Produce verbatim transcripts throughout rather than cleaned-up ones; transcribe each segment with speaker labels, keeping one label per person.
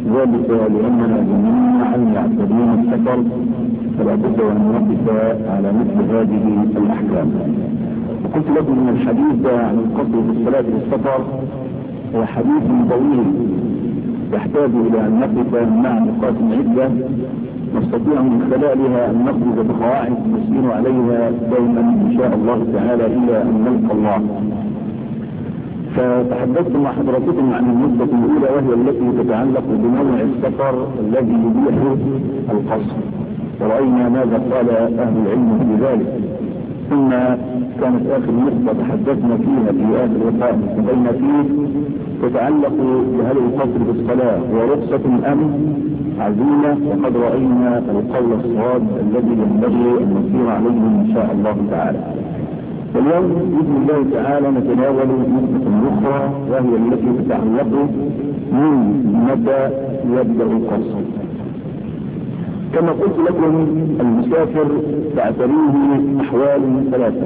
Speaker 1: ذلك لأننا جميعا يعتبرون السفر فلا بد أن نقف على مثل هذه الأحكام. وقلت لكم أن الحديث عن القصر في الصلاة للسفر هو حديث طويل يحتاج إلى أن نقف مع نقاط عدة نستطيع من خلالها أن نخرج بقواعد نسير عليها دائما إن شاء الله تعالى إلى أن نلقى الله. فتحدثت مع حضراتكم عن النقطة الأولى وهي التي تتعلق بنوع السفر الذي يبيح القصر، ورأينا ماذا قال أهل العلم في ذلك. ثم كانت آخر نقطة تحدثنا فيها في آخر لقاء بين فيه تتعلق بهل القصر بالصلاة ورخصة أم عزيمة، وقد رأينا القول الصواب الذي ينبغي أن نسير عليه إن شاء الله تعالى. واليوم بإذن الله تعالى نتناول نقطة أخرى وهي التي تتعلق من متى يبدأ القصر. كما قلت لكم المسافر تعتريه أحوال ثلاثة.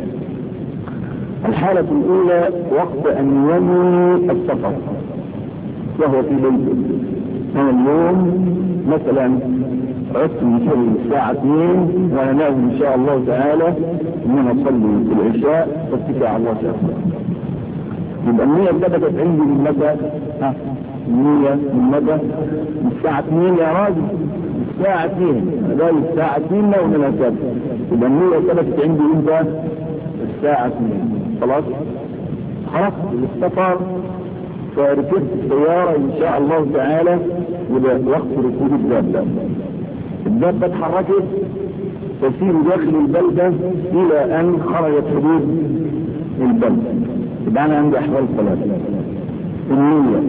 Speaker 1: الحالة الأولى وقت أن ينوي السفر وهو في بيته. أنا اليوم مثلا عدت من الساعة اثنين وأنا ناوي إن شاء الله تعالى أن أنا أصلي في العشاء واتكى على الله تعالى. يبقى النية ثبتت عندي من متى؟ ها؟ النية من متى؟ من الساعة اثنين يا راجل، الساعة اثنين أنا الساعة اثنين لو من السبت. يبقى النية ثبتت عندي إمتى؟ الساعة اثنين. خلاص؟ خلاص السفر فركبت السيارة إن شاء الله تعالى وده وقت ركوب الدابة. الدابة اتحركت تسير داخل البلدة إلى أن خرجت حدود البلدة. يبقى أنا عندي أحوال ثلاثة: النية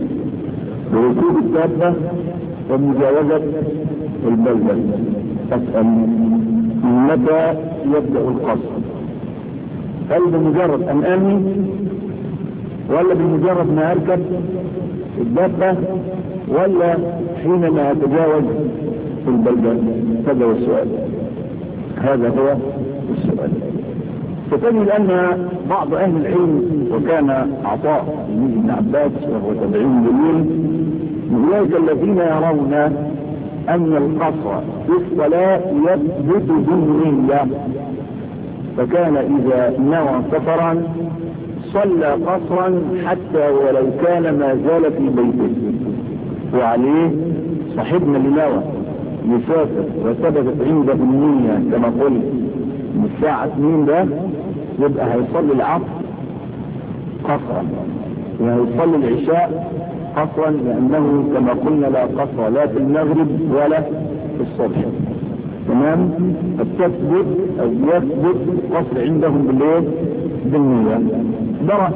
Speaker 1: وركوب الدابة ومجاوزة البلدة. أسأل متى يبدأ القصر؟ هل بمجرد أن أنوي ولا بمجرد ما أركب الدابة ولا حينما أتجاوز في البلدة؟ هذا هو السؤال. هذا هو السؤال. فتجد أن بعض أهل العلم وكان عطاء بن عباس وهو تابعي جليل من أولئك الذين يرون أن القصر في الصلاة يثبت بالنية، فكان إذا نوى سفرا صلى قصرا حتى ولو كان ما زال في بيته. وعليه صاحبنا اللي نوى يسافر وثبتت عنده النية كما قلت من الساعة اثنين ده يبقى هيصلي العصر قصرا وهيصلي العشاء قصرا، لأنه كما قلنا لا قصر لا في المغرب ولا في الصبح. تمام؟ التثبت أو يثبت قصر عندهم بالليل بالنية. درى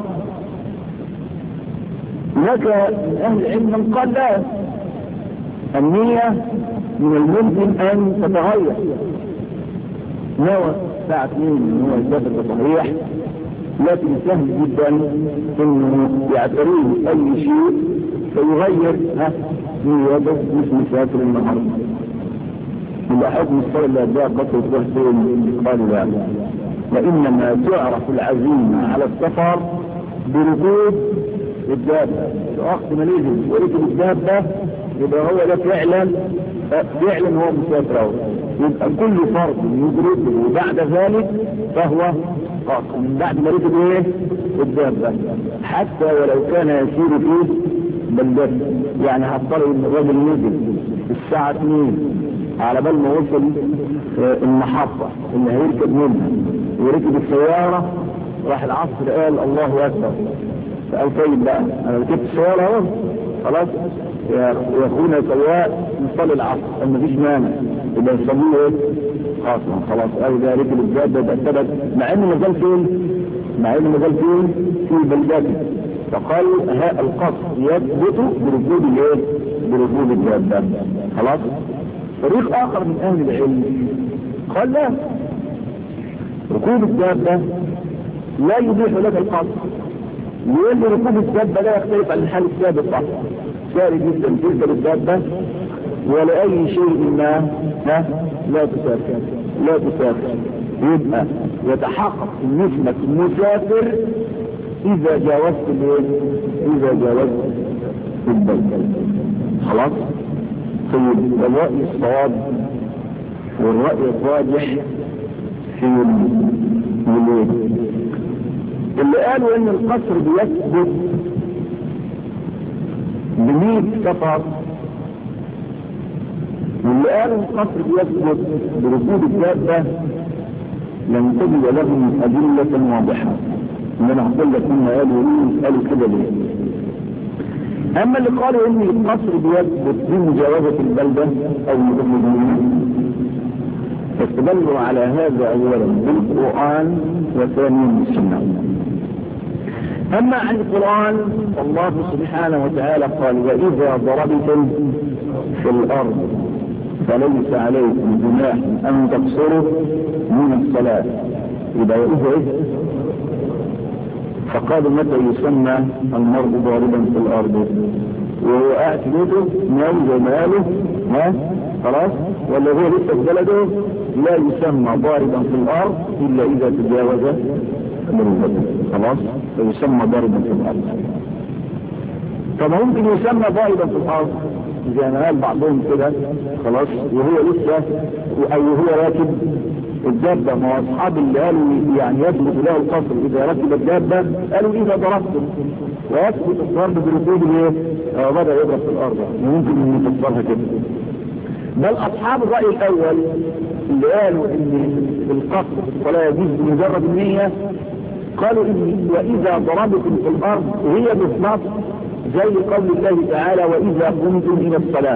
Speaker 1: هناك من أهل العلم من قال لا، النية من الممكن أن تتغير. نوى الساعة اثنين هو يسافر بصحيح، لكن سهل جدا انه يعتريه اي شيء فيغير نيته مش مسافر النهارده. يبقى حكم الصلاة اللي اداها قصر تروح فين؟ قالوا لا، وانما تعرف العزيمة على السفر بركوب الدابة. وقت ما نزل وركب الدابة يبقى هو ده فعلا فعلا هو مسافر اهو. يبقى كل فرد يدركه وبعد ذلك فهو قاصر من بعد ما ركب ايه الدابة، حتى ولو كان يسير فيه بلدته. يعني هتطلع ان الراجل نزل الساعة اثنين على بال ما وصل المحطة اللي هيركب منها وركب السيارة، راح العصر قال الله اكبر، فقال طيب بقى انا ركبت السيارة اهو خلاص يا اخونا سواء نصلي العصر اما مفيش مانع يبقى نصليه ايه خاصة. خلاص قال ده ركب الدابة ده ثبت مع انه مازال فين مع انه مازال فين في بلدته. فقال ها القصر يثبت بركوب الايه بركوب الدابة. خلاص. فريق اخر من اهل العلم قال لا، ركوب الدابة لا يبيح لك القصر، لأن ركوب الدابة لا يختلف عن الحال السابق، ساري جدا تركب الدابة ولا أي شيء ما ها لا تسافر لا تسافر. يبقى يتحقق نسبة المسافر إذا جاوزت إذا جاوزت البلد. خلاص. طيب الرأي الصواب والرأي الراجح في الولاد اللي قالوا ان القصر بيثبت بمية سفر، واللي قالوا القصر بيثبت بركوب الدابة لم تجد لهم أدلة واضحة. ان انا هقول لك هم قالوا ليه قالوا كده ليه. اما اللي قالوا ان القصر بيثبت بمجاوزة البلدة او المدينة فاستدلوا على هذا اولا بالقرآن وثانيا بالسنة. اما عن القرآن الله سبحانه وتعالى قال واذا ضربتم في الارض فليس عليكم جناح ان تقصروا من الصلاة. يبقى واذا ايه فقالوا متى يسمى المرء ضاربا في الارض وهو قاعد في بيته ناوي زي ما قالوا ها خلاص، ولا هو لسه في بلده لا يسمى ضاربا في الارض الا اذا تجاوز مرضته خلاص فيسمى ضاربا في الارض. طب ممكن يسمى ضاربا في الارض زي ما قال بعضهم كده خلاص وهو لسه او هو راكب الدابة. ما هو اصحاب اللي قالوا يعني يثبت له القصر اذا ركب الدابة قالوا اذا ضربته ويثبت الضرب بركوب الايه اه بدأ يضرب في الارض ممكن ان تفسرها كده. بل اصحاب الرأي الاول اللي قالوا ان القصر في الصلاة يجوز بمجرد النية قالوا ان واذا ضربتم في الارض هي بالنص زي قول الله تعالى واذا قمتم الى الصلاة.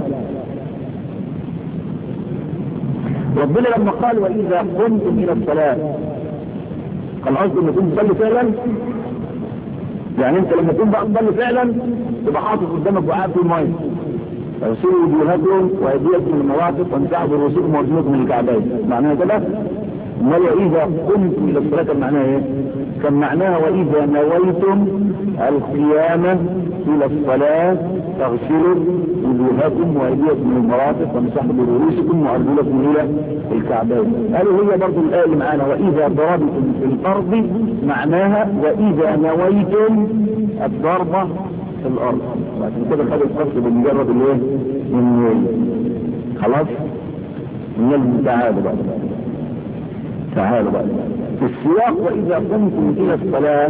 Speaker 1: ربنا لما قال واذا قمتم الى الصلاة كان قصده ان تكون تصلي فعلا. يعني انت لما تكون بقى تصلي فعلا تبقى حاطط قدامك وعاء في الميه فيصيروا وجوهكم وايديكم من المواقف وانتعوا برؤوسكم وارجلكم من الكعبين. معناها كده. امال واذا قمتم الى الصلاة كان معناها ايه؟ كان معناها واذا نويتم القيام الى الصلاة تغسلوا وجوهكم وايديكم من المرافق وامسحوا برؤوسكم وارجلكم الى الكعبين. قالوا هي برضه الايه اللي معانا واذا ضربتم في الارض معناها واذا نويتم الضربه في الارض. عشان كده خد القصد بمجرد الايه؟ النوي. خلاص؟ نلزم تعالوا بقى تعالوا بقى في السياق واذا قمتم الى الصلاه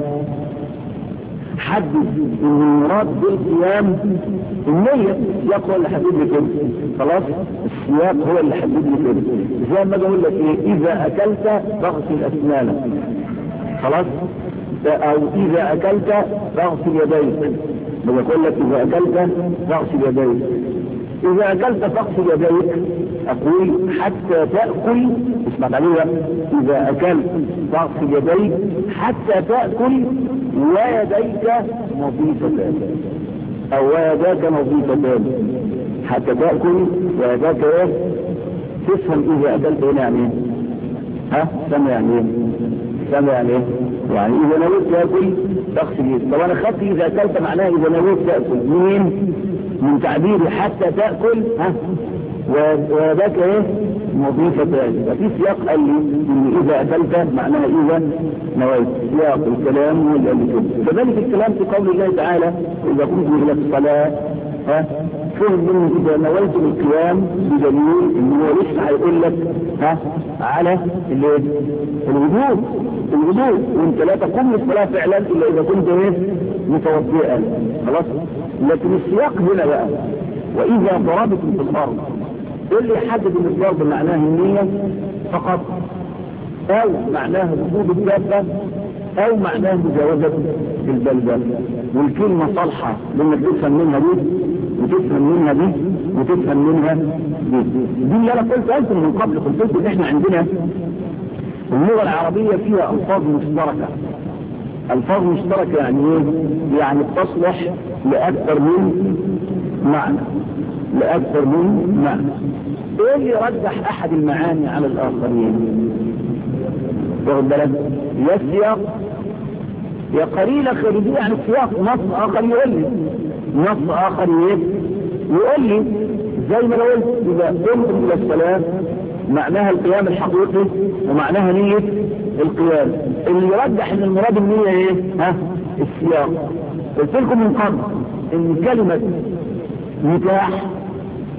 Speaker 1: حدد ان المراد بالقيام النية. السياق هو اللي حدد لي كده خلاص. السياق هو اللي حدد لي كده. زي ما بقول لك ايه اذا اكلت فاغسل اسنانك خلاص او اذا اكلت فاغسل يديك. بقول لك اذا اكلت فاغسل يديك. اذا اكلت فاغسل يديك اقول حتى تأكل اسمع عليها اذا اكلت فاغسل يديك حتى تأكل ويديك نظيفتان او ويداك نظيفتان حتى تأكل ويداك ايه. تفهم اذا اكلت هنا يعني ايه؟ ها سمع يعني ايه؟ سمع يعني ايه؟ يعني اذا نويت تأكل تغسل يديك. طب انا خدت اذا اكلت معناها اذا نويت تأكل مين من تعبيري حتى تأكل ها وذاك ايه مضيفة ثانية. ففي سياق قال لي ان اذا اكلت معناها اذا نويت. سياق الكلام واللي كده. كذلك الكلام في قول الله تعالى اذا قمتم الى الصلاة ها فهم منه اذا نويتم القيام بدليل ان هو لسه هيقول لك ها على الوضوء الوضوء وانت لا تقوم للصلاة فعلا الا اذا كنت ايه متوضئا خلاص. لكن السياق هنا بقى واذا ضربتم في الارض اللي يحدد ان الضرب معناه النية فقط او معناه وجود الدابة او معناه مجاوزة البلدة. والكلمة صالحة لانك تفهم منها دي وتفهم منها دي وتفهم منها دي. دي اللي انا قلت قلت من قبل قلت ان احنا عندنا اللغة العربية فيها الفاظ مشتركة. الفاظ مشتركة يعني ايه؟ يعني تصلح لاكثر من معنى لاكثر من معنى. ايه اللي يرجح احد المعاني على الاخرين؟ واخد بالك؟ يا السياق يا قليلة خارجية عن السياق. نص اخر يقول لي نص اخر ايه يقول لي زي ما لو قلت اذا قمتم الى الصلاة معناها القيام الحقيقي ومعناها نية القيام. اللي يرجح ان المراد النية ايه؟ ها السياق. قلت لكم من قبل ان كلمة نكاح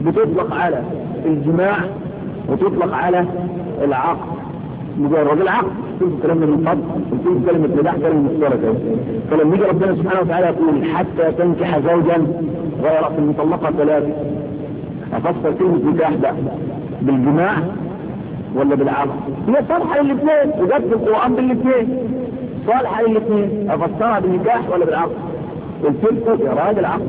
Speaker 1: بتطلق على الجماع وتطلق على العقد مجرد العقد. قلت كلامنا من قبل، قلت كلمة نباح كلمة مشتركة. فلما يجي ربنا سبحانه وتعالى يقول حتى تنكح زوجا غير في المطلقة ثلاثة، أفسر كلمة نكاح ده بالجماع ولا بالعقد؟ هي صالحة للاثنين، وجدت القرآن بالاثنين صالحة للاثنين، أفسرها بالنكاح ولا بالعقد؟ قلت لكم يا راجل عقد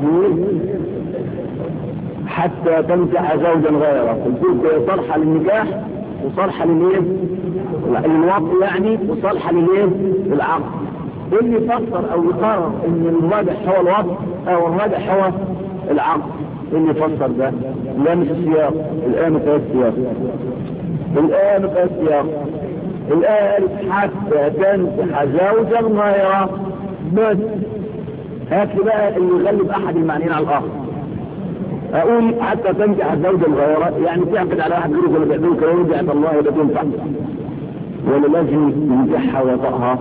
Speaker 1: حتى تنكح زوجا غيره، قلت لكم صالحة للنكاح وصالحة للايه؟ للوطء يعني، وصالحة للايه؟ للعقد. اللي يفسر او يقرر ان الراجح هو الوطء او الراجح هو العقد، اللي يفسر ده لا مش السياق. الآن في السياق، الآن في السياق الآية قالت حتى تنكح زوجا غيره بس. هات لي بقى اللي يغلب احد المعنيين على الاخر. اقول حتى تنكح زوجا غيره يعني تعقد على واحد غيره ولا تعدوه كلام يرجع الله ولا تنفع، ولا لازم ينكحها ويطأها؟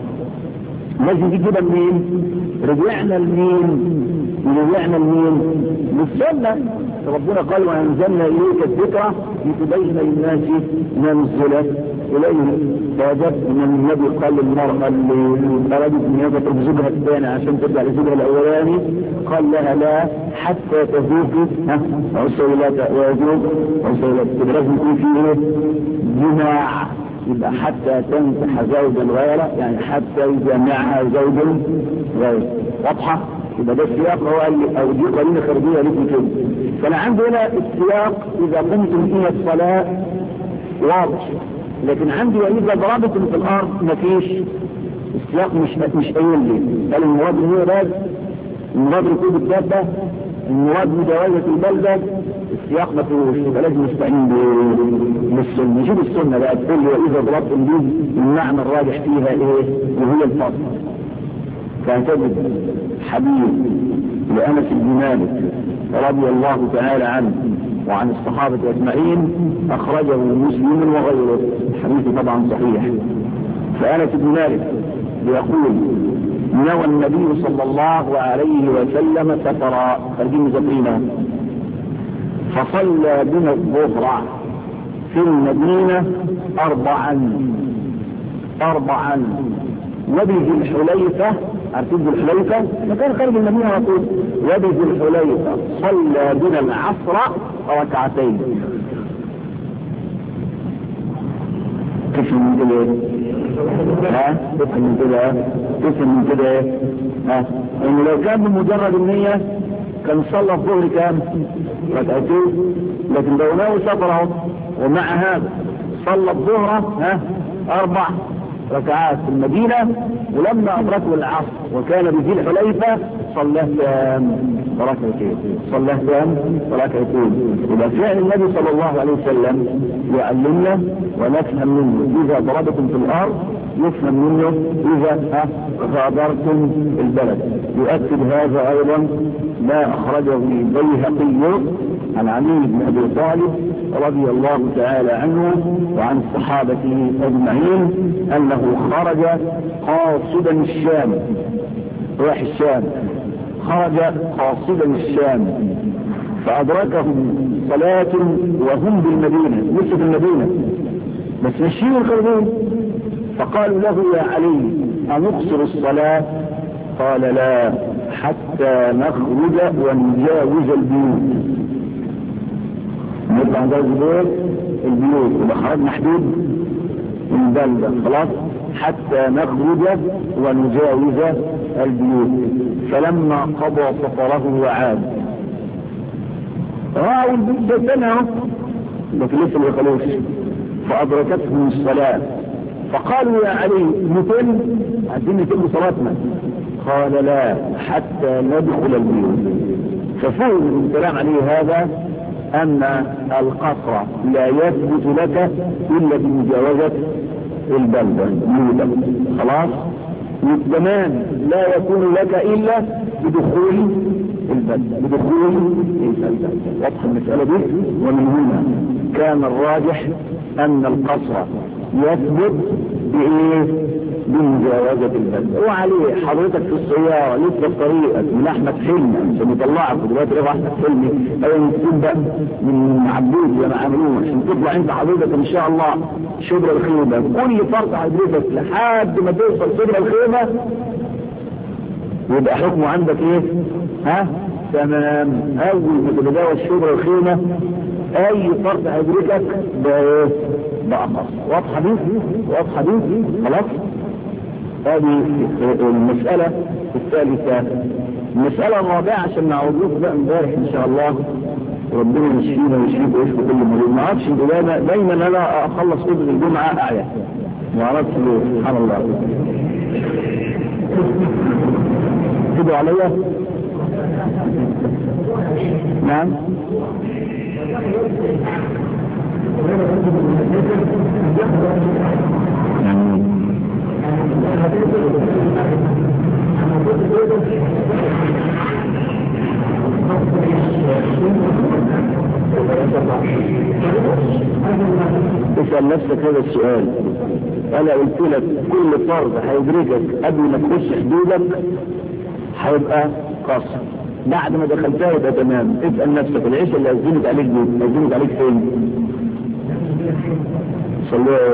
Speaker 1: لازم تجيبها منين؟ رجعنا لمين؟ رجعنا لمين؟ للسنة. ربنا قال وأنزلنا إليك الذكرى لتبين للناس ما نزل إليه. فوجدت أن النبي قال للمرأة اللي أرادت أن يضرب زوجها الثاني عشان ترجع لزوجها الأولاني، قال لها لا حتى تذوقي عسيلات ويذوق عسيلات. لازم يكون فيه جماع. يبقى حتى تنكح زوجا غيره يعني حتى يجمعها زوج غيره. واضحه؟ يبقى ده السياق هو اللي او دي قرينه خارجيه لكم كده. فانا عندي هنا السياق اذا قمتم الى الصلاه واضح، لكن عندي واذا ضربتم في الارض مفيش. السياق مش مش قايل لي قال المراد هو بس المراد ركوب الدابه، المراد مجاوزه البلده. السياق ما فيهوش، يبقى لازم نستعين بالسنه. نشوف السنه بقى تقول لي واذا ضربتم دي المعنى الراجح فيها ايه وهي الفصل. فتجد حديث لأنس بن مالك رضي الله تعالى عنه وعن الصحابة أجمعين أخرجه مسلم وغيره، الحديث طبعا صحيح. فأنس بن مالك يقول نوى النبي صلى الله عليه وسلم سفرا خارجين مذكرينها فصلى بنا الظهر في المدينة أربعا أربعا وبذي الحليفة. عارفين ذي الحليفة؟ مكان خارج المدينة على طول. وبذي الحليفة صلى بنا العصر ركعتين. كيف من كده؟ ها؟ كيف من كده؟ كيف من كده؟ ها؟ إنه لو كان بمجرد النية كان صلى الظهر كام؟ ركعتين. لكن لو ناوي سفره ومع هذا صلى الظهر ها؟ أربع ركعات في المدينة، ولما أدركوا العصر وكان بذي الحليفة صلاه كام؟ ركعتين. صلاه كام؟ ركعتين. إذا فعل النبي صلى الله عليه وسلم يعلمنا ونفهم منه إذا ضربتم في الأرض، يفهم منه إذا غادرتم البلد. يؤكد هذا أيضا ما أخرجه البيهقي عن علي بن أبي طالب رضي الله تعالى عنه وعن صحابته أجمعين أنه خرج قاصدا الشام، راح الشام، خرج قاصدا الشام فأدركهم صلاة وهم بالمدينة، لسه في المدينة بس ماشيين الخرجون. فقالوا له يا علي أنقصر الصلاة؟ قال لا حتى نخرج ونجاوز البيوت. نطلع نجاوز البيوت وده خرج محدود من البلدة خلاص، حتى نخرج ونجاوز البيوت. فلما قضى سفره وعاد رأوا البيوت جدنا لكن لسه ما يقلوش، فأدركتهم الصلاة فقالوا يا علي نتم عايزين نتم صلاتنا؟ قال لا حتى ندخل البيوت. ففهم من كلام عليه هذا أن القصر لا يثبت لك إلا بمجاوزة البلدة خلاص، والزمان لا يكون لك إلا بدخول البلدة بدخول البلدة. واضح المسألة دي. ومن هنا كان الراجح أن القصر يثبت بإيه؟ بمجاوزة البلد. وعليه حضرتك في السيارة لسه في طريقك من أحمد حلمي عشان يطلعك ودلوقتي روح أحمد حلمي أول ما تكون بقى من عبود زي ما عملوه عشان تطلع أنت حضرتك إن شاء الله شبر الخيمة كل فرد حضرتك لحد ما توصل شبر الخيمة يبقى حكمه عندك إيه؟ ها؟ تمام. أول ما تتجاوز شبر الخيمة أي فرد هيدركك ده إيه؟ بقى خاص. واضحة دي؟ واضحة دي؟ خلاص؟ هذه المسألة الثالثة. المسألة الرابعة عشان نعود لكم بقى امبارح إن شاء الله ربنا يشفينا ويشفيك ويشفي كل مريض. ما اعرفش دايما دايما انا اخلص خطبة الجمعة اعيا ما اعرفش ليه سبحان الله. تدعوا عليا؟ نعم اسأل نفسك هذا السؤال. انا قلت لك كل فرض هيدركك قبل ما تخش حدودك هيبقى قصر، بعد ما دخلتها يبقى تمام. اسأل نفسك العيشة اللي أزمت عليك دي أزمت عليك فين؟ صلوا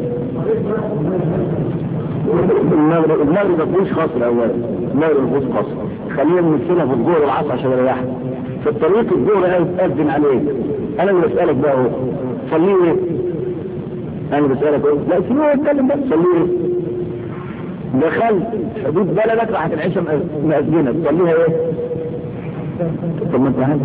Speaker 1: المغرب المغرب ما فيهوش قصر اولا، المغرب ما فيهوش قصر. خلينا نمثلها في الظهر والعصر عشان اريحك. في الطريق الظهر اذن عليك، انا اللي بسالك بقى اهو صلي ايه؟ انا اللي بسالك اهو لا سيبه يتكلم بقى صلي ايه؟ دخلت حدود بلدك راحت العشاء مأذنة تصليها ايه؟ طب ما انت عارف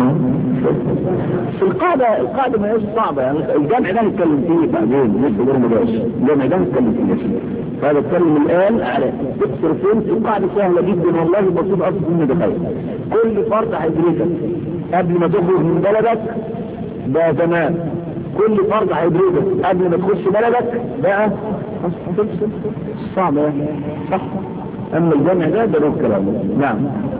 Speaker 1: في القاعدة القاعدة ما هيش صعبة يعني. الجامع ده نتكلم فيه بعدين لسه غير مباشر. الجامع ده نتكلم فيه فهذا اتكلم الآن على تكسر فين. في القاعدة سهلة جدا والله بسيط أصلا من دقائق. كل فرد هيدركك قبل ما تخرج من بلدك ده تمام. كل فرد هيدركك قبل ما تخش بلدك بقى صعبة صح. أما الجامع ده ده له كلام. نعم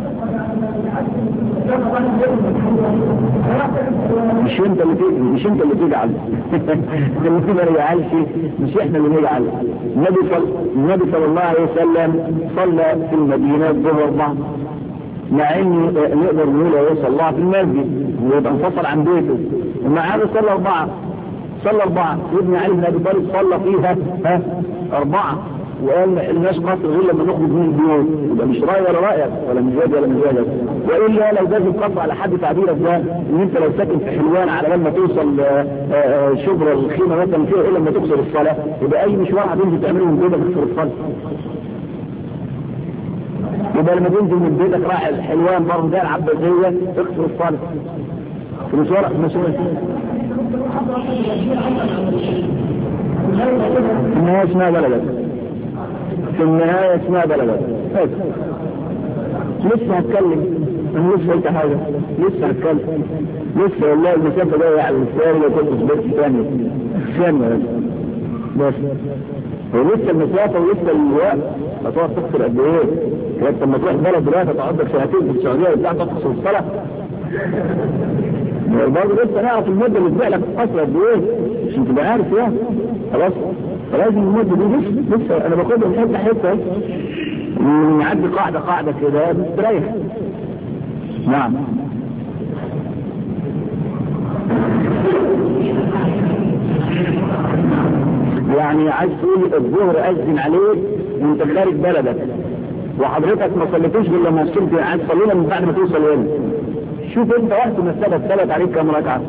Speaker 1: مش انت اللي تيجي مش انت اللي تجعل اللي ما يجعلش مش احنا اللي نجعل. النبي صلى النبي صلى الله عليه وسلم صلى في المدينة الظهر بعض مع ان نقدر نقول هو صلى في المسجد ويبقى انفصل عن بيته ومع هذا صلى أربعة صلى أربعة. ابن علي بن أبي طالب صلى فيها ها أربعة وقال ما حلناش قصر غير لما نخرج من البيوت. يبقى مش راي ولا رايك ولا مزاج ولا مزاجك. والا لو جاز القصر على حد تعبيرك ده ان انت لو ساكن في حلوان على لما توصل شبر الخيمه مثلا فيها الا لما تكسر الصلاه يبقى اي مشوار هتنزل تعمله من بيتك تكسر الصلاه. يبقى لما تنزل من بيتك رايح الحلوان برضه ده العباسيه تكسر الصلاه في مشوار مشوار النهايه اسمها بلدك في النهاية اسمها بلدك. لسه هتكلم انا لسه قلت حاجة لسه هتكلم لسه والله المسافة جاية على السيارة اللي كنت في بيت ثانية ثانية بس ولسه المسافة ولسه الوقت هتقعد تكسر قد ايه؟ انت لما تروح بلد دلوقتي تقعد لك سنتين في السعودية وبتاع تكسر الصلاة برضه لسه نعرف المدة اللي تبيع لك القصر قد ايه عشان تبقى عارف يعني. خلاص فلازم المدة دي لسه لسه انا باخدها من حته حته نعدي قاعده قاعده كده بتريح. نعم يعني عايز تقول الظهر اذن عليك وانت خارج بلدك وحضرتك ما صليتوش غير لما وصلت عايز تصلينا من بعد ما توصل هنا. شوف انت وقت ما الثبت ثبت عليك كم ركعه.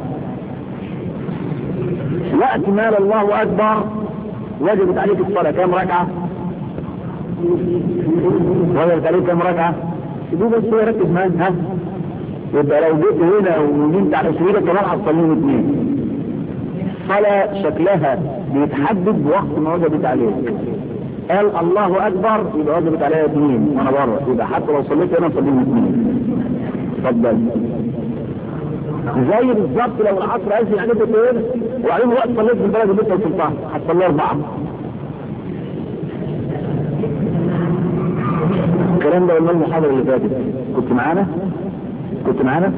Speaker 1: وقت ما الله اكبر وجبت عليك الصلاه كم ركعه؟ وجبت عليك كم ركعه؟ شوفوا بس هو ركز معاك ها. يبقى لو جيت هنا ونمت على سريرك كمان هتصليهم اثنين. الصلاه شكلها بيتحدد بوقت ما وجبت عليك. قال الله اكبر يبقى وجبت عليها اثنين وانا بره يبقى حتى لو صليت هنا صليهم اثنين. اتفضل. زي بالظبط لو العصر اذن عليك اثنين وبعدين وقت صليت في البلد اللي انت وصلتها هتصلي اربعه. الكلام ده قلنا المحاضره اللي فاتت. كنت معانا؟ كنت معانا؟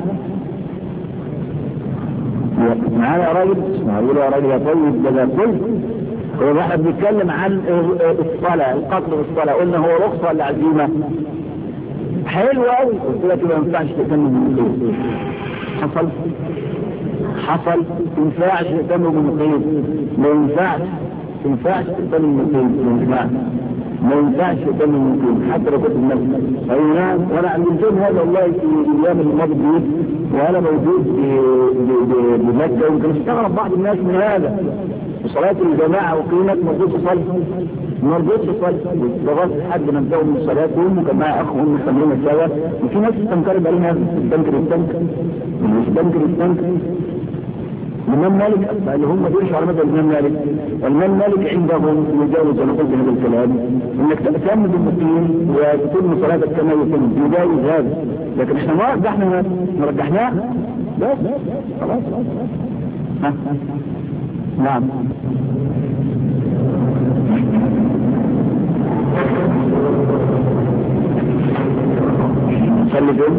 Speaker 1: معانا يا راجل؟ معقول يا راجل يا طيب ده ده كل هو احنا بنتكلم عن الصلاة، القصر في الصلاة، قلنا هو رخصة ولا عزيمة؟ حلو قوي. قلت لك ما ينفعش تهتم بالمقيم. حصل حصل ما ينفعش تهتم بالمقيم، ما ينفعش ما ينفعش تهتم بالمقيم، ما ينفعش ما ينفعش تهتم بالمقيم حتى لو كنت بنفسك. اي نعم. وانا علمتهم هذا والله في الايام الماضيه دي وانا موجود بمكه، ويمكن استغرب بعض الناس من هذا. وصلاه الجماعه وقيمت مرضوش تصلي مرضوش تصلي لغايه حد ما انتهوا من صلاتهم وكان معي اخهم مستمرين سوا، وفي ناس استنكرت علينا استنكر استنكر استنكر استنكر الإمام مالك اللي هم دول على مدى الإمام مالك. الإمام مالك عندهم يجاوز أنا قلت هذا الكلام إنك تأتم بالمقيم وتتم صلاتك كما يتم، يجاوز هذا. لكن إحنا ما رجحنا ما رجحناه بس خلاص. ها نعم. صلي فين؟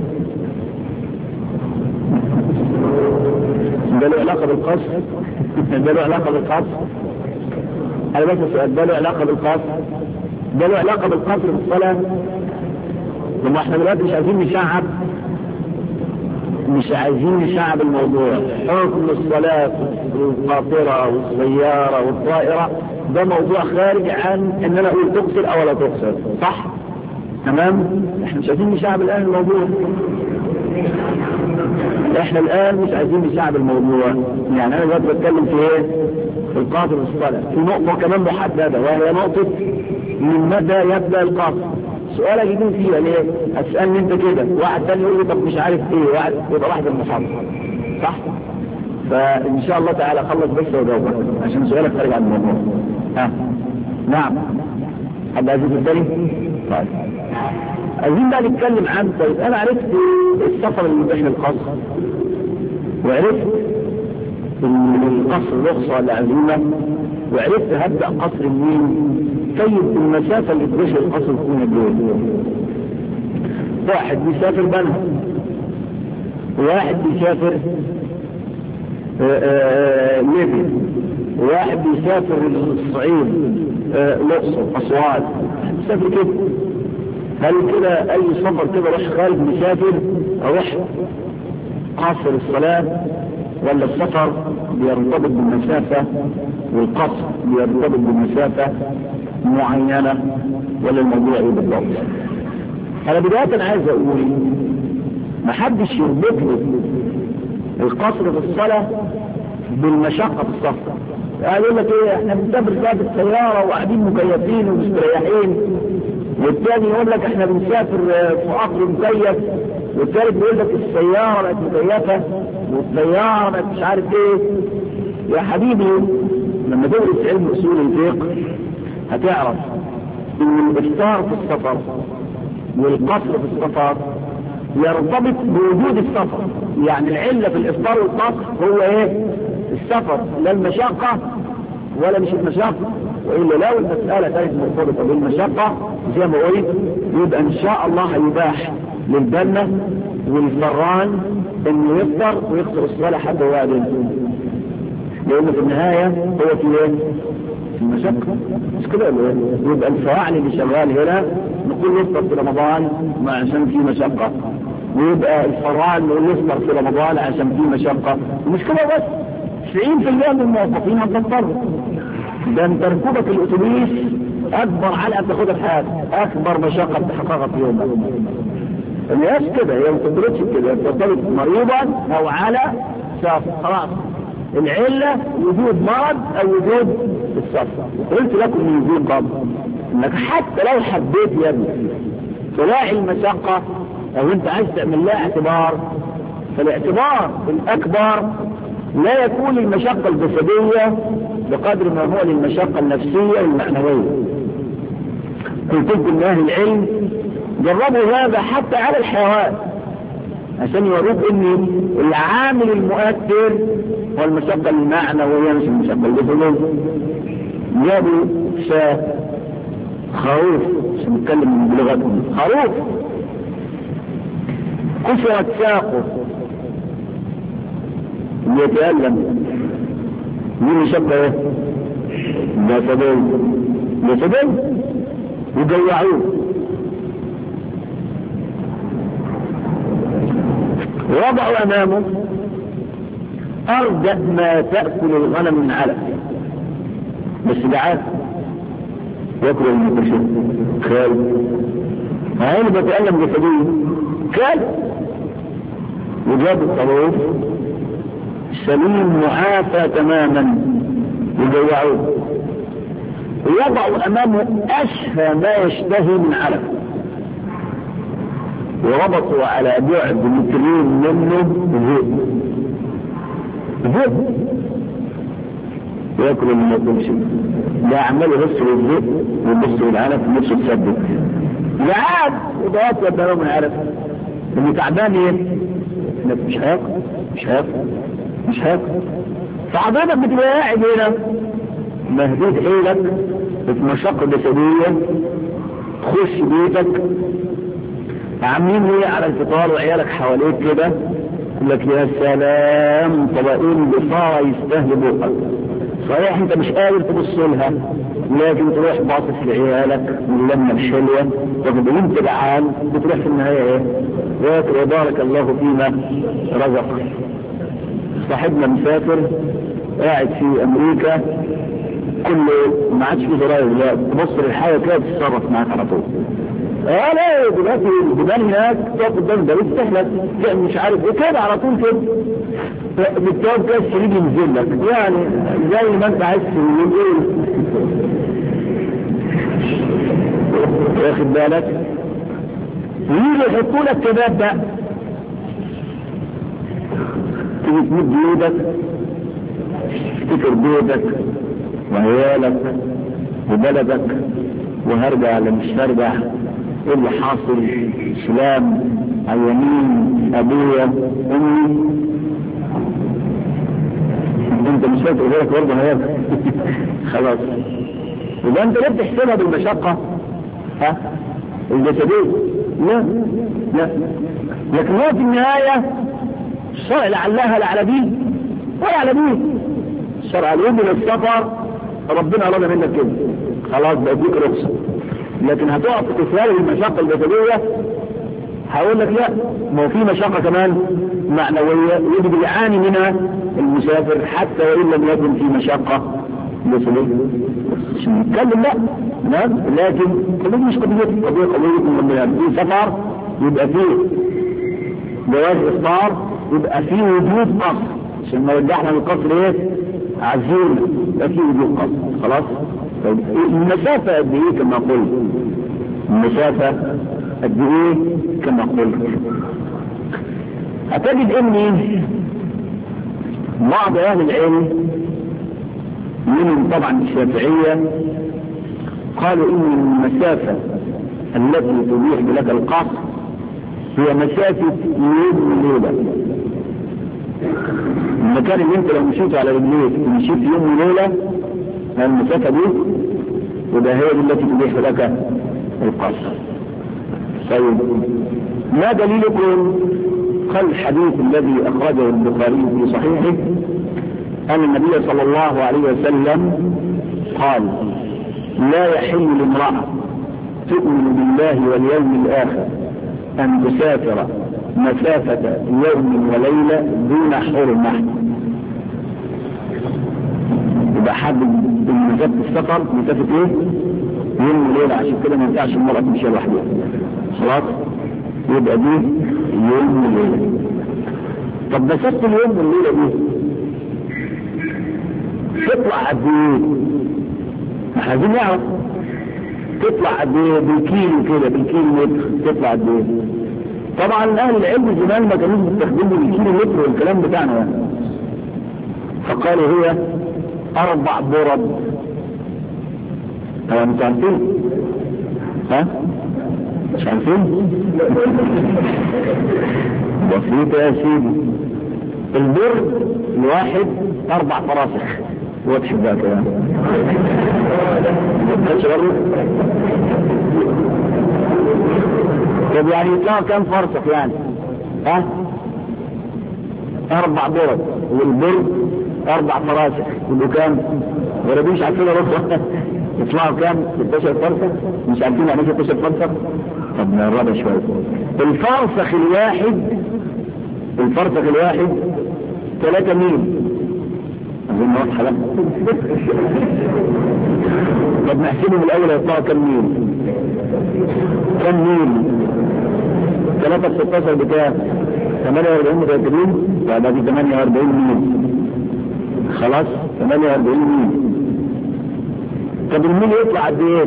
Speaker 1: ده له علاقة بالقصر؟ ده له علاقة بالقصر؟ أنا بس السؤال، ده له علاقة بالقصر؟ ده له علاقة بالقصر في الصلاة؟ لما احنا دلوقتي مش عايزين نشعب مش عايزين نشعب الموضوع. حكم الصلاة القاطرة والسيارة والطائرة ده موضوع خارج عن ان انا اقول تقصر او لا تقصر، صح؟ تمام؟ احنا مش عايزين نشعب الان الموضوع. احنا الان مش عايزين نشعب الموضوع. يعني انا دلوقتي بتكلم في ايه؟ في القاصر والصلاة. في نقطة كمان محددة وهي نقطة من متى يبدأ القاصر. سؤال اجيبين فيها ليه؟ اسألني انت كده، واحد تاني يقول لي طب مش عارف ايه، واحد يبقى واحد المحاضرة، صح؟ فان شاء الله تعالى خلص بس وجاوبك عشان سؤالك خارج عن الموضوع. ها نعم. حد عايز الثاني؟ طيب عايزين بقى نتكلم عن، طيب انا عرفت السفر اللي بين القصر وعرفت القصر رخصة ولا عزيمة وعرفت هبدأ قصر مين. طيب المسافة اللي تمشي القصر تكون قد واحد بيسافر بنها، واحد بيسافر ليبيا، واحد بيسافر الصعيد الأقصر أسوان، بيسافر كده. هل كده أي سفر كده روح خارج مسافر أروح قصر الصلاة، ولا السفر بيرتبط بالمسافة والقصر بيرتبط بالمسافة معينة، ولا الموضوع ايه بالضبط؟ انا بداية عايز اقول محدش يربط لي القصر في الصلاة بالمشقة في السفر. يعني يقول لك ايه، احنا بنسافر بقى بالسيارة وقاعدين مكيفين ومستريحين، والثاني يقول لك احنا بنسافر في قطر مكيف، والثالث بيقول لك السيارة بقت مكيفة والسيارة بقت مش عارف ايه. يا حبيبي لما تدرس علم اصول الفقه هتعرف ان الافطار في السفر والقصر في السفر يرتبط بوجود السفر. يعني العلة في الافطار والقصر هو ايه؟ السفر، لا المشقة ولا مش المشقة. وإلا لو المسألة كانت مرتبطة بالمشقة زي ما قلت يبقى إن شاء الله هيباح للبنة والفران إنه يفطر ويقصر الصلاة حتى هو قاعد ينزل، لأنه في النهاية هو في إيه؟ في المشقة. مش كده يبقى الفواعل اللي شغال هنا نقول يفطر في رمضان ما عشان في مشقة، ويبقى الفران نقول يفطر في رمضان عشان في مشقة. مش كده بس، تسعين في المئة من الموظفين هتضطر. ده انت ركوبك الاتوبيس اكبر علقه بتاخدها في حياتك، اكبر مشقه بتحققها في يومك. الناس كده هي ما بتدركش كده، بتطلب مريضا او على سافر خلاص. العله وجود مرض او وجود السفر. قلت لكم من وجود قبل انك حتى لو حبيت يا ابني تلاقي المشقه او انت عايز تعمل لها اعتبار، فالاعتبار الاكبر لا يكون المشقة الجسدية بقدر ما هو للمشقة النفسية والمعنوية. قلت لكم اهل العلم جربوا هذا حتى على الحيوان عشان يوروك ان العامل المؤثر هو المشقة المعنوية مش المشقة الجسدية. جابوا شاة خروف عشان نتكلم بلغتهم، خروف كسرت ساقه يتألم، مين يشبه ايه؟ جسدين جسدين وجوعوه. وضعوا امامه ارجأ ما تأكل الغنم من علف، بس جعان يأكل المكشف خال هاي بتألم جسدين كال. وجاب الطروف سليم معافى تماما وجوعوه. ويضعوا امامه اشهى ما يشتهي من علف، وربطوا على بعد مترين منه ذئب ذئب ياكل من ياكل شيء. ده عمال يبص للذئب ويبص للعلف ونفسه تثبت جعان وده ياكل ده من علف. اللي تعبان ايه؟ مش هياكل مش هياكل مش هياكل. فحضرتك بتبقى قاعد هنا مهدود حيلك في مشقة جسدية، تخش بيتك عاملين ايه على الفطار وعيالك حواليك كده، يقول لك يا سلام طبقين بصارة يستاهلوا بقك. صحيح انت مش قادر تبص لها، لكن تروح باصص لعيالك واللمة الحلوة تاخد وانت جعان بتروح في النهاية ايه؟ وياكل وبارك الله فيما رزق. صاحبنا مسافر قاعد في امريكا كله ما عادش في زراير، لا تبص للحياة كده تتصرف معاك على طول. اه لا دلوقتي الجبال هناك تقف قدام ده وتحلك مش عارف ايه كده على طول كده بالتوب كده السريج ينزل لك يعني زي ما انت عايز تقول واخد بالك. ويجي يحطوا لك كباب بقى تيجي تمد ايدك تفتكر بيتك وعيالك وبلدك وهرجع ولا مش هرجع، ايه اللي حاصل، سلام على يمين ابويا امي، انت مش فاكر غيرك برضه هياك خلاص. يبقى انت ليه بتحسبها بالمشقه؟ ها الجسديه؟ لا لا، لكن هو في النهايه الشرع لعلها لا على دين ولا على دين. الشرع اليوم للسفر ربنا اراد منك كده خلاص بقى ديك رخصه، لكن هتقف في تسهيل المشقه الجسديه هقول لك لا، ما هو في مشقه كمان معنويه يجب يعاني منها المسافر حتى وان لم يكن في مشقه جسديه. مش نتكلم لا نعم، لكن قضيه مش قضيه قضيه قضيه لما في سفر يبقى فيه جواز افطار، يبقى فيه وجود قصر عشان ما يرجعنا للقصر ايه عزيمه، يبقى فيه وجود قصر خلاص. المسافة قد ايه كما قلت، المسافة قد ايه كما قلت. هتجد اني بعض اهل العلم منهم طبعا الشافعية قالوا ان المسافة التي تبيح لك القصر هي مسافة يوم وليلة. المكان اللي انت لو مشيت على رجليك ومشيت يوم وليلة المسافة دي وده هي التي تبيح لك القصر. طيب ما دليلكم؟ قال الحديث الذي اخرجه البخاري في صحيحه ان النبي صلى الله عليه وسلم قال لا يحل لامرأة تؤمن بالله واليوم الاخر ان تسافر مسافة يوم وليلة دون حرمة. يبقى حد مسافة السفر مسافة ايه؟ يوم وليلة، عشان كده ما ينفعش المرأة تمشي لوحدها خلاص، يبقى دي يوم وليلة. طب مسافة اليوم والليلة دي تطلع قد ايه؟ احنا عايزين نعرف تطلع قد ايه بالكيلو كده، بالكيلو متر تطلع قد ايه؟ طبعا اهل العلم زمان ما كانوش بيستخدموا الكيلو متر والكلام بتاعنا يعني، فقالوا هي اربع برد. طبعا انتوا عارفين ها؟ مش عارفين؟ بسيطة يا سيدي، البر الواحد اربع فراسخ واضح بقى كده طب يعني يطلع كم فرسخ يعني؟ ها؟ اربع برد، والبر اربع فراسخ كله كام؟ ولا مش عارفين ربع يطلعوا كام؟ ستاشر فرسخ. مش عارفين يعني ستاشر فرسخ. طب نقربها شويه. الفرسخ الواحد الفرسخ الواحد ثلاثة ميل. اظن واضحه بقى. طب نحسبهم الاول يطلعوا كم ميل؟ كم ميل؟ ثلاثة في ستاشر بكام؟ ثمانية وأربعين متأكدين؟ بعد دي ثمانية وأربعين ميل. خلاص ثمانية وأربعين ميل. طب الميل يطلع قد ايه؟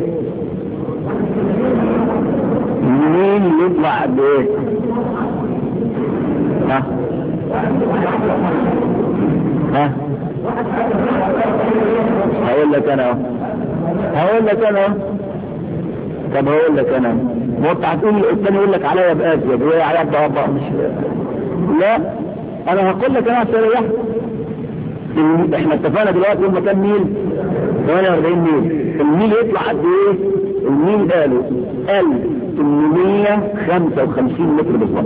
Speaker 1: الميل يطلع قد ايه؟ ها؟ ها؟ هقول لك انا اهو هقول لك انا اهو طب هقول لك انا ما انت هتقول الثاني يقول لك عليا بأزيد وهي عليا بأبقى مش لا انا هقول لك انا عشان اريحك. احنا اتفقنا دلوقتي هم كام ميل؟ ثمانية وأربعين ميل. الميل يطلع قد ايه؟ الميل قالوا ألف وثمانمائة وخمسة وخمسين متر بالظبط،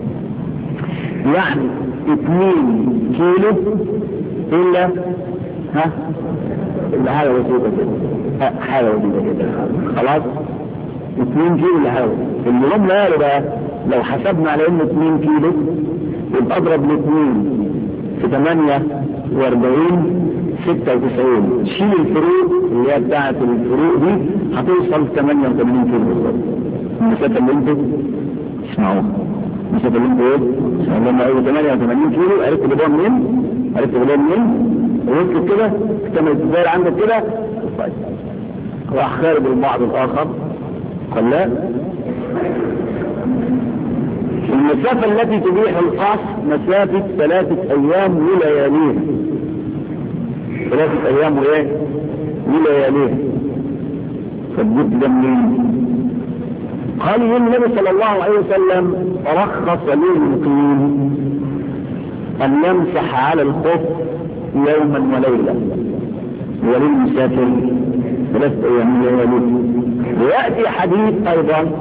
Speaker 1: يعني اثنين كيلو الا ها الا حاجه بسيطه كده، حاجه بسيطه كده خلاص. اثنين كيلو الا حاجه. اللي هم قالوا بقى لو حسبنا على انه اثنين كيلو يبقى اضرب الاثنين في ثمانية وأربعين ستة وتسعين، شيل الفروق اللي هي بتاعت الفروق دي هتوصل ثمانية وثمانين كيلو بالظبط. المسافه اللي انتوا اسمعوها، المسافه اللي انتوا ايه؟ لما قالوا ثمانية وثمانين كيلو عرفت بدوها منين؟ عرفت بدوها منين؟ وصلت كده اكتملت الدائره عندك كده. طيب راح خارج البعض الاخر قال لا، المسافة التي تبيح القصر مسافة ثلاثة أيام ولياليه. ثلاثة أيام وإيه؟ ولياليه. فالجد ده منين؟ قال النبي صلى الله عليه وسلم رخص للمقيم أن يمسح على الخف يوما وليلة، وللمسافر ثلاثة أيام ولياليه. ويأتي حديث أيضا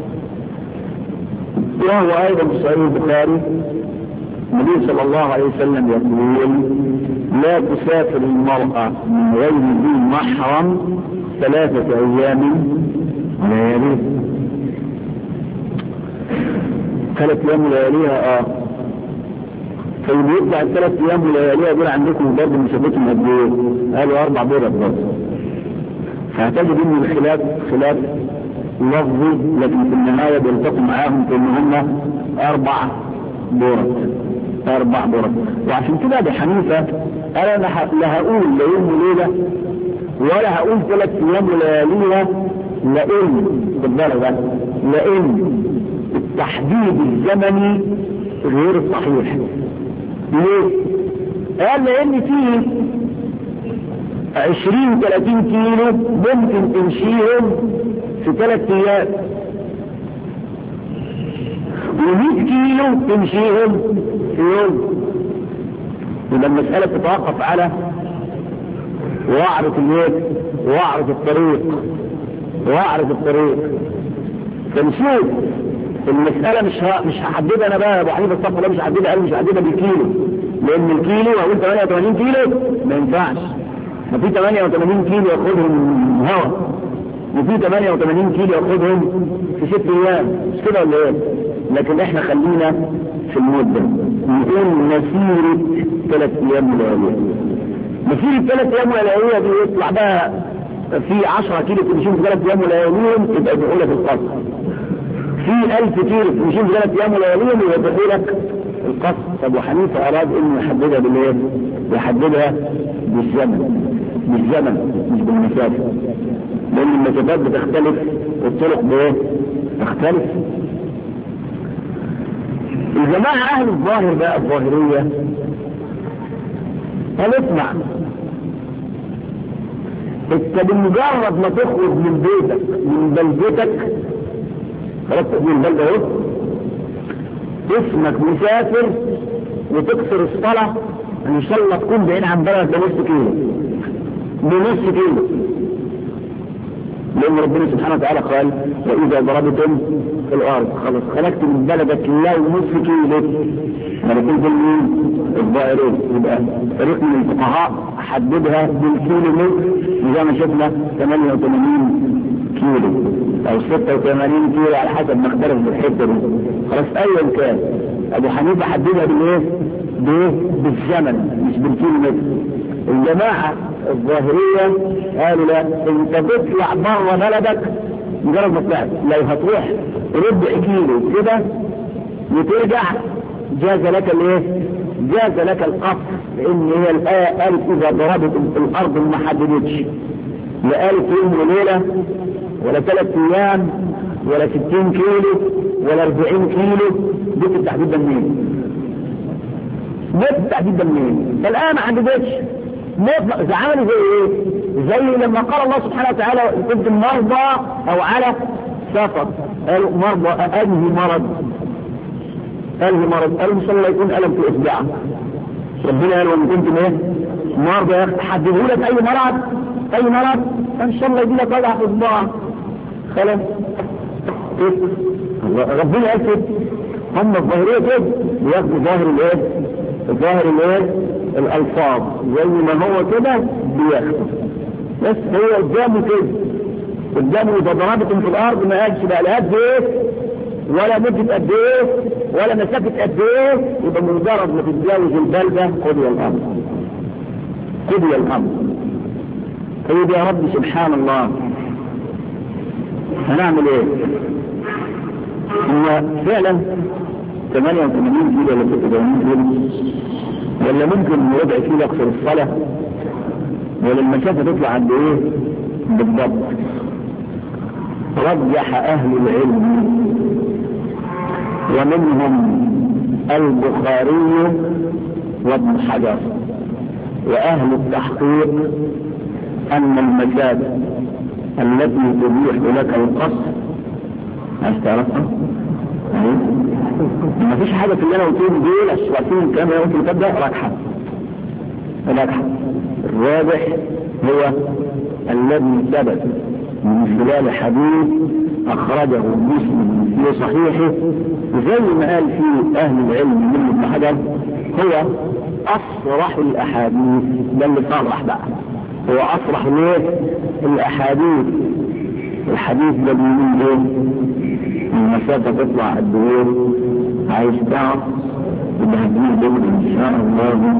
Speaker 1: وهو أيضا في صحيح البخاري، النبي صلى الله عليه وسلم يقول لا تسافر المرأة من غير ذي محرم ثلاثة أيام ولياليه. ثلاثة أيام ولياليها اه فاللي يطلع الثلاث أيام ولياليها دول عندكم برضه مسافتهم قد ايه؟ قالوا أربع بيضات برضه. فاعتقد ان الخلاف خلاف لفظي، لكن في النهاية بيلتقوا معاهم في ان هم اربع بورت اربع بورت. وعشان كده ابي حنيفة انا لا هقول لا يوم وليلة ولا هقول ثلاث ايام ولياليها، لان خد بالك بقى، لان التحديد الزمني غير صحيح. ليه؟ قال لان فيه عشرين ثلاثين كيلو ممكن تمشيهم في ثلاث ايام، ومئة كيلو تمشيهم في يوم. يبقى المسألة تتوقف على وعرة اليد وعرة الطريق وعرة الطريق. فنشوف المسألة مش ها مش هحددها انا بقى ابو حنيفه الصف ولا مش هحددها، قال مش هحددها بالكيلو، لان الكيلو هقول ثمانية وثمانين كيلو ما ينفعش. ما في ثمانية وثمانين كيلو ياخدهم هواء، وفي ثمانية وثمانين كيلو ياخدهم في ست ايام، مش كده ولا ايه؟ لكن احنا خلينا في المدة نقول مسيرة ثلاث ايام ولياليها. مسيرة ثلاث ايام ولياليها دي يطلع بقى في عشرة كيلو تمشيهم في ثلاث ايام ولياليهم تبقى بقولة في القصر، في ألف كيلو تمشيهم في ثلاث ايام ولياليهم يبقى بقولك القصر. ابو حنيفة اراد انه يحددها بالايه؟ يحددها بالزمن، بالزمن مش بالمسافة، لان المسافات بتختلف والطرق بايه؟ تختلف. الجماعة اهل الظاهر بقى الظاهرية قال اسمع، انت بمجرد ما تخرج من بيتك من بلدتك خلاص تقول البلدة اهو اسمك مسافر وتكسر الصلاة ان شاء الله تكون بعيد عن بلد بنص كيلو بنص كيلو، لأن ربنا سبحانه وتعالى قال وإذا ضربتم في الأرض خلاص خلقت من بلدك لو نصف كيلو ما تنزل مين الظاهرية. يبقى فريق من الفقهاء حددها بالكيلو متر زي ما شفنا ثمانية وثمانين كيلو او ستة وثمانين كيلو على حسب ما اختلف بالحته دي. خلاص ايا كان ابو حنيفه حددها بالايه؟ بالزمن مش بالكيلو متر. الجماعه الظاهريه قالوا لا، انت تطلع بره بلدك مجرد ما طلعت، لو هتروح ربع كيلو كده وترجع جاز لك الايه؟ جاز لك القصر، لان هي الايه قالت اذا ضربت الارض ما حددتش، لا قالت يوم وليله ولا ثلاث ايام ولا ستين كيلو ولا اربعين كيلو. جبت التحديد ده منين؟ جبت التحديد ده منين؟ فالان ما حددتش. مطلق عملوا زي ايه؟ زي لما قال الله سبحانه وتعالى كنتم مرضى او على سفر، قالوا مرضى انهي مرض؟ انهي مرض؟ قالوا ان شاء الله يكون الم في اصبعه. ربنا قال وان كنتم ايه؟ مرضى، حددوا لك اي مرض، اي مرض ان شاء الله يجي لك وجع في اصبعه. خلاص ربنا قال كده. هم الظاهريه كده بياخدوا ظاهر الايه؟ ظاهر الايه؟ الالفاظ زي ما هو كده بياخده. بس هو قدامه كده، قدامه اذا ضربتم في الارض ما قالش بقى لا قد ايه ولا مدة قد ايه ولا مسافة قد ايه، يبقى مجرد ما تتجاوز البلدة قضي الامر، قضي الامر. طيب يا رب سبحان الله هنعمل ايه؟ هو فعلا ثمانية وثمانين كيلو ولا ستة وثمانين كيلو ولا ممكن ربع كيلو اكثر الصلاة، ولا المسافة تطلع عند ايه بالضبط؟ رجح اهل العلم ومنهم البخاري وابن حجر واهل التحقيق ان المسافة التي تبيح لك القصر عايز تعرفها؟ ما فيش حاجة في اللي انا قلتهم دول الشواتين كام يمكن تبدأ راجحة راجحة. الراجح هو الذي ثبت من خلال حديث اخرجه مسلم في صحيحه، زي ما قال فيه اهل العلم من ابن حجر هو اصرح الاحاديث. ده اللي صرح بقى، هو اصرح ليه الاحاديث. الحديث ده بيقول ايه؟ المسافة تطلع قد ايه؟ عايز تعرف يبقى هتجيب دول ان شاء الله.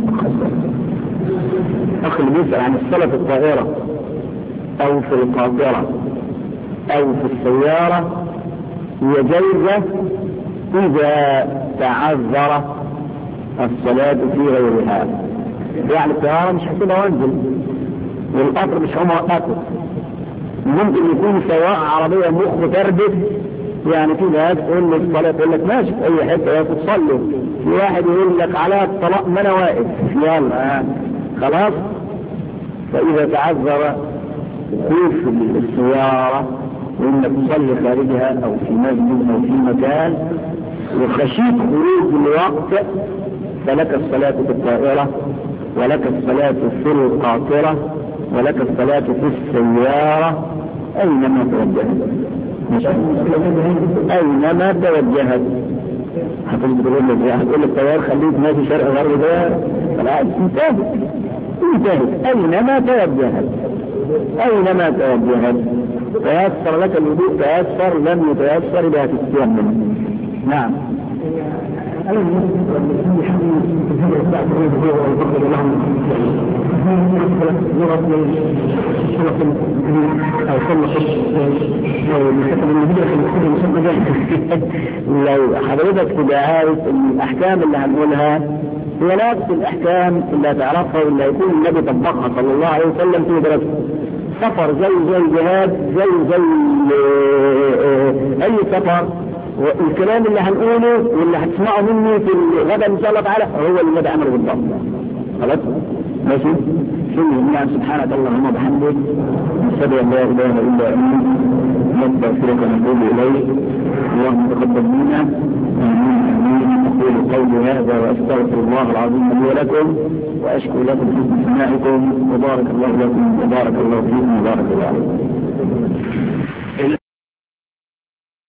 Speaker 1: اخي اللي بيسأل عن الصلاة في الطائرة او في القاطرة او في السيارة هي جايزة اذا تعذر الصلاة في غيرها. يعني الطيارة مش هتبقى وانزل والقطر مش هم وقته، ممكن يكون سواء عربية مخ تربت. يعني في ناس تقول لك الصلاة تقول لك ماشي في اي حتة يا تصلي، في واحد يقول لك على الطلاق ما انا واقف يلا خلاص. فاذا تعذر وقوف السيارة وانك تصلي خارجها او في مسجد او في مكان وخشيت خروج الوقت فلك الصلاة في الطائرة ولك الصلاة في القاطرة ولك الصلاة في السيارة اينما توجهت. اينما توجهت هتقول لك هتقول لك طيار خليك ماشي شرق غرب ده خلاص انتهت انتهت. اينما توجهت اينما توجهت تيسر لك الوضوء تيسر، لم يتيسر بها تستيمم. نعم. لو حضرتك تبقى عارف الاحكام اللي هنقولها هي نفس الاحكام اللي هتعرفها واللي هيكون النبي طبقها صلى الله عليه وسلم في دراسته. سفر زي زي جهاد زي زي اي سفر، والكلام اللي هنقوله واللي هتسمعه مني في الغدا ان شاء الله تعالى هو اللي النبي عمله بالضبط. خلاص ماشي. شكرا سبحانك اللهم وبحمدك نشهد ان لا اله الا انت نستغفرك ونتوب اليك. اللهم تقبل منا. امين. اقول قولي هذا واستغفر الله العظيم لي ولكم واشكر لكم حسن سماعكم وبارك الله لكم وبارك الله فيكم وبارك الله عليكم.